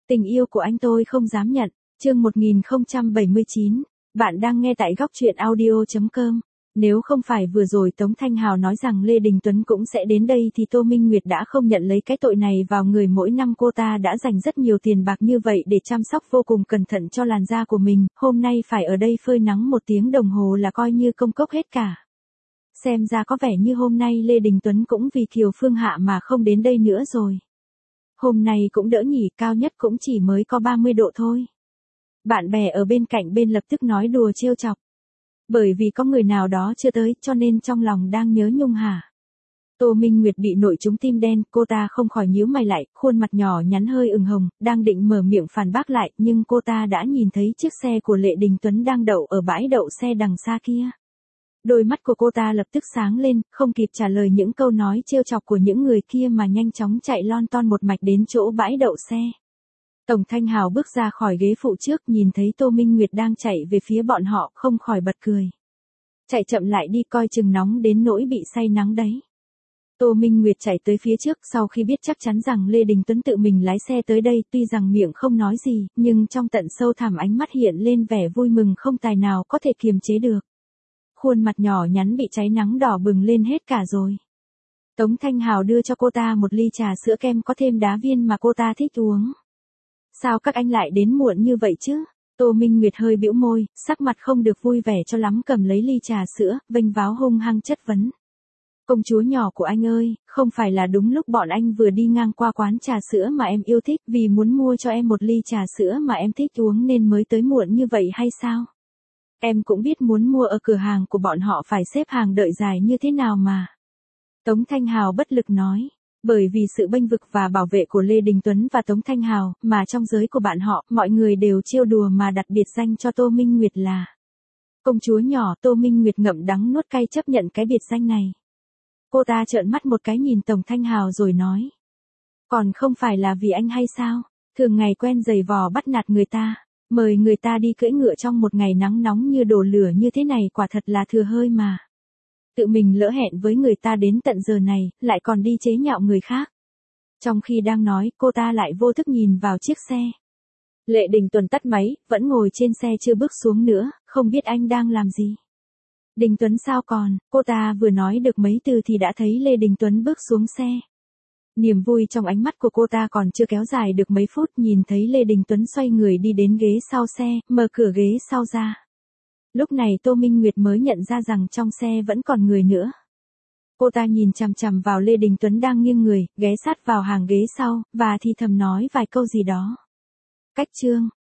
Tình yêu của anh tôi không dám nhận. Chương 1079. Bạn đang nghe tại góc truyện audio.com. Nếu không phải vừa rồi Tống Thanh Hào nói rằng Lê Đình Tuấn cũng sẽ đến đây thì Tô Minh Nguyệt đã không nhận lấy cái tội này vào người. Mỗi năm cô ta đã dành rất nhiều tiền bạc như vậy để chăm sóc vô cùng cẩn thận cho làn da của mình, hôm nay phải ở đây phơi nắng 1 tiếng đồng hồ là coi như công cốc hết cả. Xem ra có vẻ như hôm nay Lê Đình Tuấn cũng vì Kiều Phương Hạ mà không đến đây nữa rồi. Hôm nay cũng đỡ nhỉ, cao nhất cũng chỉ mới có 30 độ thôi. Bạn bè ở bên cạnh bên lập tức nói đùa trêu chọc. Bởi vì có người nào đó chưa tới cho nên trong lòng đang nhớ nhung hả? Tô Minh Nguyệt bị nội trúng tim đen, cô ta không khỏi nhíu mày lại, khuôn mặt nhỏ nhắn hơi ửng hồng, đang định mở miệng phản bác lại, nhưng cô ta đã nhìn thấy chiếc xe của Lê Đình Tuấn đang đậu ở bãi đậu xe đằng xa kia. Đôi mắt của cô ta lập tức sáng lên, không kịp trả lời những câu nói trêu chọc của những người kia mà nhanh chóng chạy lon ton một mạch đến chỗ bãi đậu xe. Tổng Thanh Hào bước ra khỏi ghế phụ trước, nhìn thấy Tô Minh Nguyệt đang chạy về phía bọn họ, không khỏi bật cười. Chạy chậm lại đi, coi chừng nóng đến nỗi bị say nắng đấy. Tô Minh Nguyệt chạy tới phía trước sau khi biết chắc chắn rằng Lê Đình Tuấn tự mình lái xe tới đây, tuy rằng miệng không nói gì, nhưng trong tận sâu thẳm ánh mắt hiện lên vẻ vui mừng không tài nào có thể kiềm chế được. Khuôn mặt nhỏ nhắn bị cháy nắng đỏ bừng lên hết cả rồi. Tống Thanh Hào đưa cho cô ta một ly trà sữa kem có thêm đá viên mà cô ta thích uống. Sao các anh lại đến muộn như vậy chứ? Tô Minh Nguyệt hơi bĩu môi, sắc mặt không được vui vẻ cho lắm, cầm lấy ly trà sữa, vênh váo hung hăng chất vấn. Công chúa nhỏ của anh ơi, không phải là đúng lúc bọn anh vừa đi ngang qua quán trà sữa mà em yêu thích vì muốn mua cho em một ly trà sữa mà em thích uống nên mới tới muộn như vậy hay sao? Em cũng biết muốn mua ở cửa hàng của bọn họ phải xếp hàng đợi dài như thế nào mà. Tống Thanh Hào bất lực nói. Bởi vì sự bênh vực và bảo vệ của Lê Đình Tuấn và Tống Thanh Hào, mà trong giới của bạn họ, mọi người đều trêu đùa mà đặt biệt danh cho Tô Minh Nguyệt là công chúa nhỏ. Tô Minh Nguyệt ngậm đắng nuốt cay chấp nhận cái biệt danh này. Cô ta trợn mắt một cái nhìn Tổng Thanh Hào rồi nói. Còn không phải là vì anh hay sao? Thường ngày quen giày vò bắt nạt người ta, mời người ta đi cưỡi ngựa trong một ngày nắng nóng như đổ lửa như thế này quả thật là thừa hơi mà. Tự mình lỡ hẹn với người ta đến tận giờ này, lại còn đi chế nhạo người khác. Trong khi đang nói, cô ta lại vô thức nhìn vào chiếc xe. Lê Đình Tuấn tắt máy, vẫn ngồi trên xe chưa bước xuống nữa, không biết anh đang làm gì. Đình Tuấn sao còn, cô ta vừa nói được mấy từ thì đã thấy Lê Đình Tuấn bước xuống xe. Niềm vui trong ánh mắt của cô ta còn chưa kéo dài được mấy phút, nhìn thấy Lê Đình Tuấn xoay người đi đến ghế sau xe, mở cửa ghế sau ra. Lúc này Tô Minh Nguyệt mới nhận ra rằng trong xe vẫn còn người nữa. Cô ta nhìn chằm chằm vào Lê Đình Tuấn đang nghiêng người, ghé sát vào hàng ghế sau, và thì thầm nói vài câu gì đó. Cách chương,